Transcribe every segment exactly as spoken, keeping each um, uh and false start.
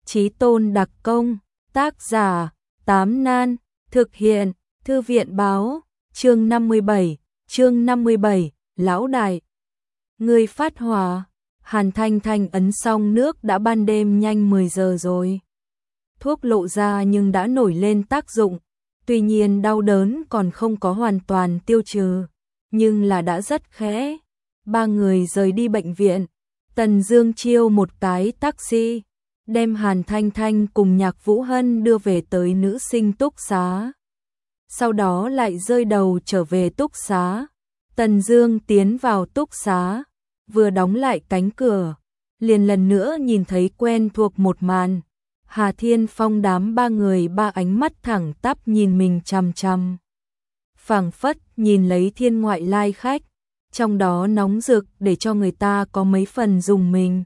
Chí tôn đặc công, tác giả, Tám Nan, thực hiện, Thư viện báo, chương năm mươi bảy, chương năm mươi bảy, lão đại. Người phát hỏa, Hàn Thanh Thanh ấn xong nước đã ban đêm nhanh mười giờ rồi. Thuốc lộ ra nhưng đã nổi lên tác dụng, tuy nhiên đau đớn còn không có hoàn toàn tiêu trừ, nhưng là đã rất khẽ. Ba người rời đi bệnh viện, Tần Dương chiêu một cái taxi, đem Hàn Thanh Thanh cùng Nhạc Vũ Hân đưa về tới nữ sinh túc xá. Sau đó lại rơi đầu trở về túc xá. Tần Dương tiến vào túc xá, vừa đóng lại cánh cửa, liền lần nữa nhìn thấy quen thuộc một màn. Hà Thiên Phong đám ba người ba ánh mắt thẳng tắp nhìn mình chằm chằm. Phảng phất nhìn lấy thiên ngoại lai khách, trong đó nóng rực để cho người ta có mấy phần dùng mình.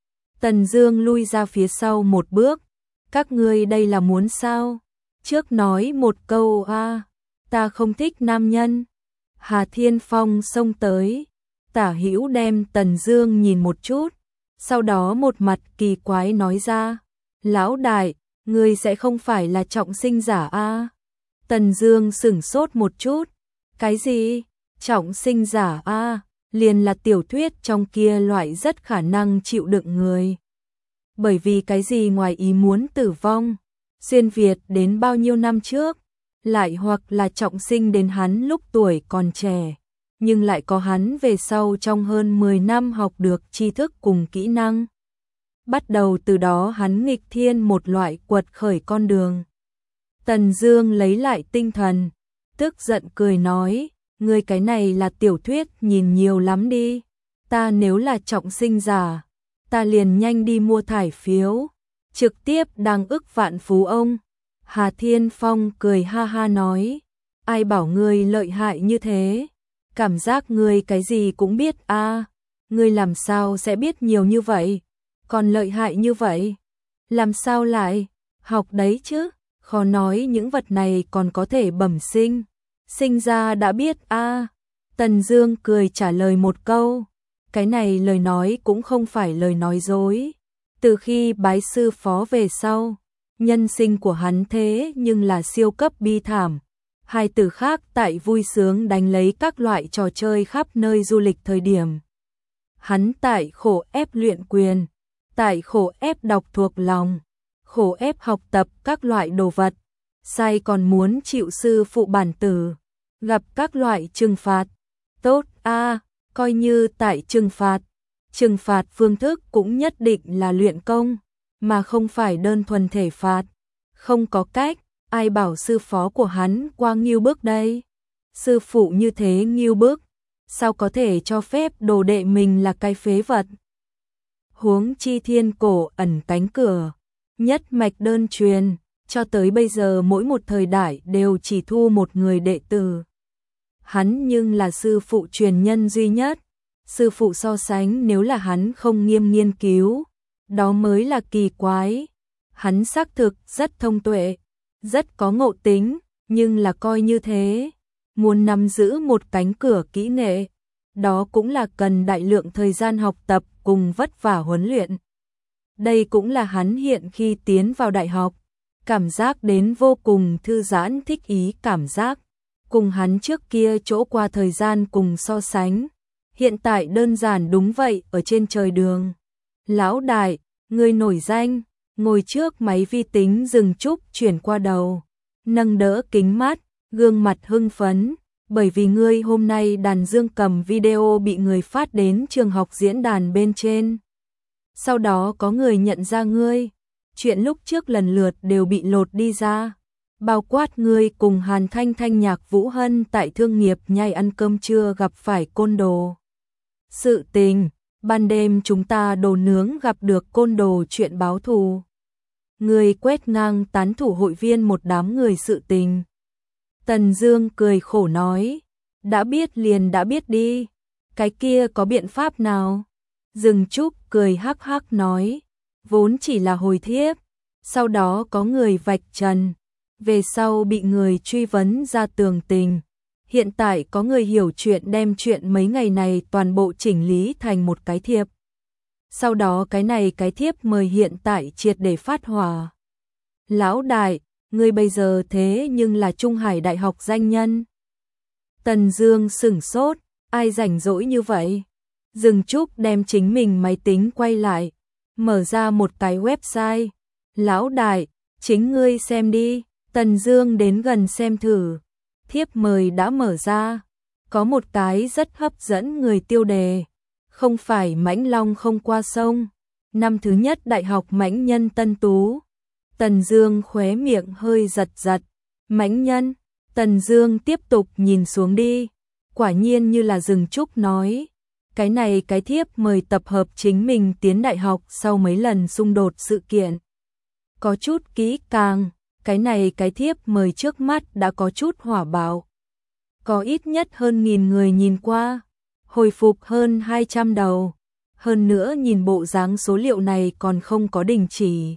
Tần Dương lui ra phía sau một bước, các ngươi đây là muốn sao? Trước nói một câu a, à, ta không thích nam nhân. Hà Thiên Phong xông tới, tả hữu đem Tần Dương nhìn một chút, sau đó một mặt kỳ quái nói ra, lão đại, ngươi sẽ không phải là trọng sinh giả a? À? Tần Dương sững sốt một chút, cái gì? Trọng sinh giả a? À? Liền là tiểu thuyết trong kia loại rất khả năng chịu đựng người. Bởi vì cái gì ngoài ý muốn tử vong, xuyên Việt đến bao nhiêu năm trước, lại hoặc là trọng sinh đến hắn lúc tuổi còn trẻ, nhưng lại có hắn về sau trong hơn mười năm học được tri thức cùng kỹ năng. Bắt đầu từ đó hắn nghịch thiên một loại quật khởi con đường. Tần Dương lấy lại tinh thần, tức giận cười nói, ngươi cái này là tiểu thuyết nhìn nhiều lắm đi, ta nếu là trọng sinh giả, ta liền nhanh đi mua thải phiếu, trực tiếp đăng ức vạn phú ông. Hà Thiên Phong cười ha ha nói, ai bảo ngươi lợi hại như thế, cảm giác ngươi cái gì cũng biết a, à, ngươi làm sao sẽ biết nhiều như vậy, còn lợi hại như vậy, làm sao lại, học đấy chứ, khó nói những vật này còn có thể bẩm sinh, sinh ra đã biết a. À. Tần Dương cười trả lời một câu, cái này lời nói cũng không phải lời nói dối, từ khi bái sư phó về sau, nhân sinh của hắn thế nhưng là siêu cấp bi thảm. Hai từ khác tại vui sướng đánh lấy các loại trò chơi khắp nơi du lịch thời điểm. Hắn tại khổ ép luyện quyền, tại khổ ép đọc thuộc lòng, khổ ép học tập các loại đồ vật, sai còn muốn chịu sư phụ bản tử, gặp các loại trừng phạt. Tốt a, à, coi như tại trừng phạt, trừng phạt phương thức cũng nhất định là luyện công, mà không phải đơn thuần thể phạt. Không có cách, ai bảo sư phó của hắn qua nghiêu bức đây? Sư phụ như thế nghiêu bức, sao có thể cho phép đồ đệ mình là cái phế vật? Huống chi thiên cổ ẩn cánh cửa, nhất mạch đơn truyền, cho tới bây giờ mỗi một thời đại đều chỉ thu một người đệ tử. Hắn nhưng là sư phụ truyền nhân duy nhất, sư phụ so sánh nếu là hắn không nghiêm nghiên cứu, đó mới là kỳ quái. Hắn xác thực rất thông tuệ, rất có ngộ tính, nhưng là coi như thế, muốn nắm giữ một cánh cửa kỹ nghệ, đó cũng là cần đại lượng thời gian học tập cùng vất vả huấn luyện. Đây cũng là hắn hiện khi tiến vào đại học, cảm giác đến vô cùng thư giãn thích ý cảm giác, cùng hắn trước kia chỗ qua thời gian cùng so sánh, hiện tại đơn giản đúng vậy ở trên trời đường. Lão đại, người nổi danh, ngồi trước máy vi tính dừng chúc chuyển qua đầu, nâng đỡ kính mắt, gương mặt hưng phấn, bởi vì ngươi hôm nay đàn dương cầm video bị người phát đến trường học diễn đàn bên trên. Sau đó có người nhận ra ngươi, chuyện lúc trước lần lượt đều bị lột đi ra, bao quát ngươi cùng Hàn Thanh Thanh Nhạc Vũ Hân tại thương nghiệp nhai ăn cơm trưa gặp phải côn đồ. Sự tình, ban đêm chúng ta đồ nướng gặp được côn đồ chuyện báo thù. Người quét ngang tán thủ hội viên một đám người sự tình. Tần Dương cười khổ nói, đã biết liền đã biết đi, cái kia có biện pháp nào? Dừng Trúc cười hắc hắc nói, vốn chỉ là hồi thiếp, sau đó có người vạch trần, về sau bị người truy vấn ra tường tình. Hiện tại có người hiểu chuyện đem chuyện mấy ngày này toàn bộ chỉnh lý thành một cái thiệp. Sau đó cái này cái thiếp mời hiện tại triệt để phát hỏa. Lão đại, ngươi bây giờ thế nhưng là Trung Hải Đại học danh nhân. Tần Dương sửng sốt, ai rảnh rỗi như vậy? Dương Trúc đem chính mình máy tính quay lại, mở ra một cái website. Lão đại, chính ngươi xem đi. Tần Dương đến gần xem thử. Thiếp mời đã mở ra, có một cái rất hấp dẫn người tiêu đề. Không phải Mãnh Long không qua sông, năm thứ nhất đại học mãnh nhân Tân Tú. Tần Dương khóe miệng hơi giật giật. Mãnh nhân? Tần Dương tiếp tục nhìn xuống đi. Quả nhiên như là Dương Trúc nói, cái này cái thiếp mời tập hợp chính mình tiến đại học sau mấy lần xung đột sự kiện. Có chút kỹ càng, cái này cái thiếp mời trước mắt đã có chút hỏa bạo. Có ít nhất hơn nghìn người nhìn qua, hồi phục hơn hai trăm đầu. Hơn nữa nhìn bộ dáng số liệu này còn không có đình chỉ,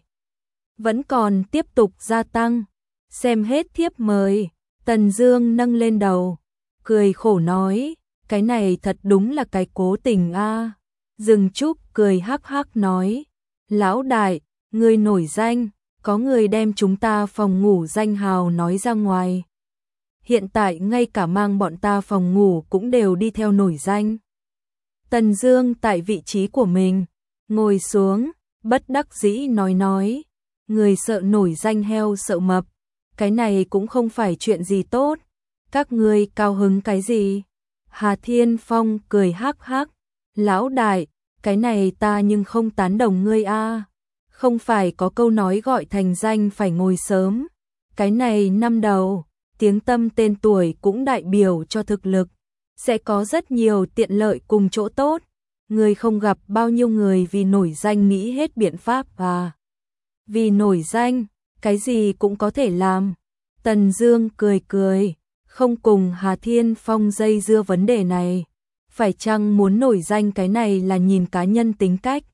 vẫn còn tiếp tục gia tăng. Xem hết thiếp mời, Tần Dương nâng lên đầu, cười khổ nói, cái này thật đúng là cái cố tình a. À. Dương Trúc cười hắc hắc nói, lão đại, ngươi nổi danh, có người đem chúng ta phòng ngủ danh hào nói ra ngoài. Hiện tại ngay cả mang bọn ta phòng ngủ cũng đều đi theo nổi danh. Tần Dương tại vị trí của mình, ngồi xuống, bất đắc dĩ nói nói, người sợ nổi danh heo sợ mập, cái này cũng không phải chuyện gì tốt, các ngươi cao hứng cái gì? Hà Thiên Phong cười hắc hắc, lão đại, cái này ta nhưng không tán đồng ngươi a. À. Không phải có câu nói gọi thành danh phải ngồi sớm, cái này năm đầu, tiếng tăm tên tuổi cũng đại biểu cho thực lực, sẽ có rất nhiều tiện lợi cùng chỗ tốt. Người không gặp bao nhiêu người vì nổi danh nghĩ hết biện pháp và vì nổi danh, cái gì cũng có thể làm. Tần Dương cười cười, không cùng Hà Thiên Phong dây dưa vấn đề này. Phải chăng muốn nổi danh cái này là nhìn cá nhân tính cách.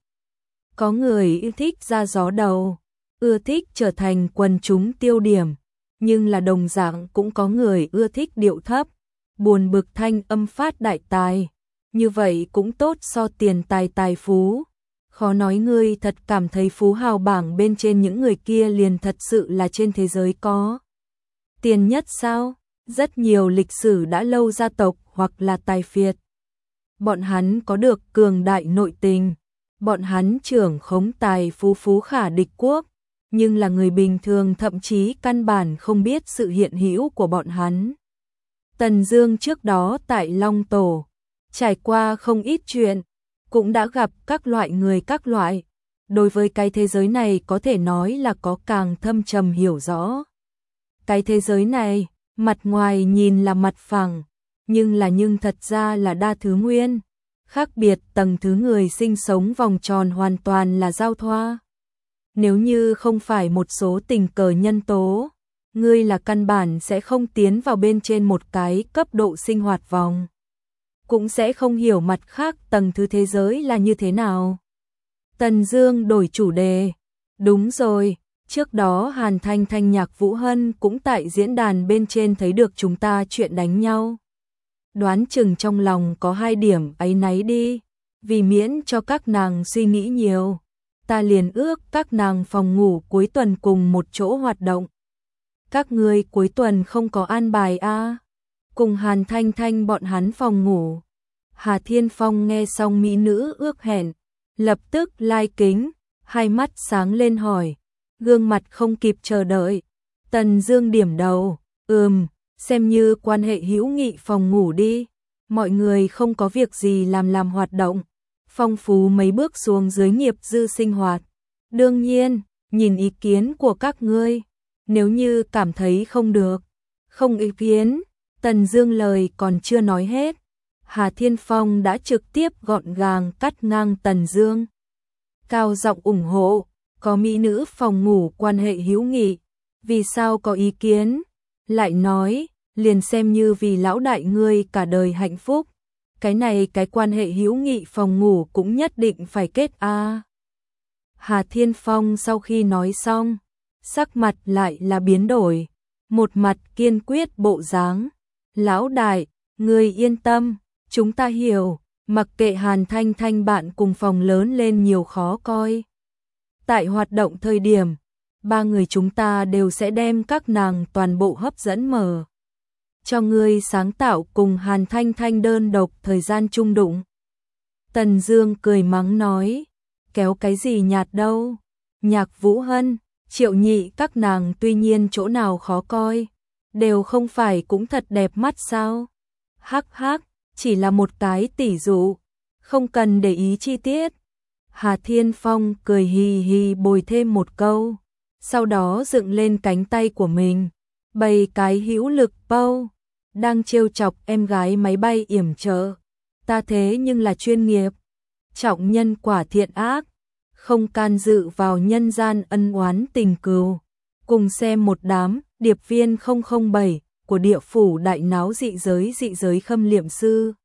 Có người yêu thích ra gió đầu, ưa thích trở thành quần chúng tiêu điểm, nhưng là đồng dạng cũng có người ưa thích điệu thấp, buồn bực thanh âm phát đại tài. Như vậy cũng tốt so tiền tài tài phú. Khó nói ngươi thật cảm thấy phú hào bảng bên trên những người kia liền thật sự là trên thế giới có tiền nhất sao? Rất nhiều lịch sử đã lâu gia tộc hoặc là tài phiệt, bọn hắn có được cường đại nội tình, bọn hắn trưởng khống tài phú phú khả địch quốc, nhưng là người bình thường thậm chí căn bản không biết sự hiện hữu của bọn hắn. Tần Dương trước đó tại Long Tổ trải qua không ít chuyện, cũng đã gặp các loại người các loại, đối với cái thế giới này có thể nói là có càng thâm trầm hiểu rõ. Cái thế giới này, mặt ngoài nhìn là mặt phẳng, nhưng là nhưng thật ra là đa thứ nguyên, khác biệt tầng thứ người sinh sống vòng tròn hoàn toàn là giao thoa. Nếu như không phải một số tình cờ nhân tố, ngươi là căn bản sẽ không tiến vào bên trên một cái cấp độ sinh hoạt vòng, cũng sẽ không hiểu mặt khác tầng thứ thế giới là như thế nào. Tần Dương đổi chủ đề. Đúng rồi, trước đó Hàn Thanh Thanh Nhạc Vũ Hân cũng tại diễn đàn bên trên thấy được chúng ta chuyện đánh nhau. Đoán chừng trong lòng có hai điểm áy náy đi, vì miễn cho các nàng suy nghĩ nhiều, ta liền ước các nàng phòng ngủ cuối tuần cùng một chỗ hoạt động. Các ngươi cuối tuần không có an bài a? À? Cùng Hàn Thanh Thanh bọn hắn phòng ngủ. Hà Thiên Phong nghe xong mỹ nữ ước hẹn, lập tức lai kính, hai mắt sáng lên hỏi, gương mặt không kịp chờ đợi. Tần Dương điểm đầu, ừm, xem như quan hệ hữu nghị phòng ngủ đi, mọi người không có việc gì làm làm hoạt động, phong phú mấy bước xuống dưới nghiệp dư sinh hoạt. Đương nhiên, nhìn ý kiến của các ngươi, nếu như cảm thấy không được, không ý kiến. Tần Dương lời còn chưa nói hết, Hà Thiên Phong đã trực tiếp gọn gàng cắt ngang Tần Dương. Cao giọng ủng hộ, có mỹ nữ phòng ngủ quan hệ hữu nghị, vì sao có ý kiến? Lại nói, liền xem như vì lão đại ngươi cả đời hạnh phúc, cái này cái quan hệ hữu nghị phòng ngủ cũng nhất định phải kết a. À. Hà Thiên Phong sau khi nói xong, sắc mặt lại là biến đổi, một mặt kiên quyết bộ dáng. Lão đại, ngươi yên tâm, chúng ta hiểu, Mặc kệ Hàn Thanh Thanh bạn cùng phòng lớn lên nhiều khó coi. Tại hoạt động thời điểm, ba người chúng ta đều sẽ đem các nàng toàn bộ hấp dẫn mở. Cho ngươi sáng tạo cùng Hàn Thanh Thanh đơn độc thời gian chung đụng. Tần Dương cười mắng nói, kéo cái gì nhạt đâu. Nhạc Vũ Hân, Triệu Nhị các nàng tuy nhiên chỗ nào khó coi, đều không phải cũng thật đẹp mắt sao. Hắc hắc, chỉ là một cái tỉ dụ, không cần để ý chi tiết. Hà Thiên Phong cười hì hì bồi thêm một câu, sau đó dựng lên cánh tay của mình, bày cái hữu lực pose, đang trêu chọc em gái máy bay yểm trợ. Ta thế nhưng là chuyên nghiệp, trọng nhân quả thiện ác, không can dự vào nhân gian ân oán tình cừu. Cùng xem một đám điệp viên không không bảy của địa phủ đại náo dị giới dị giới khâm liệm sư.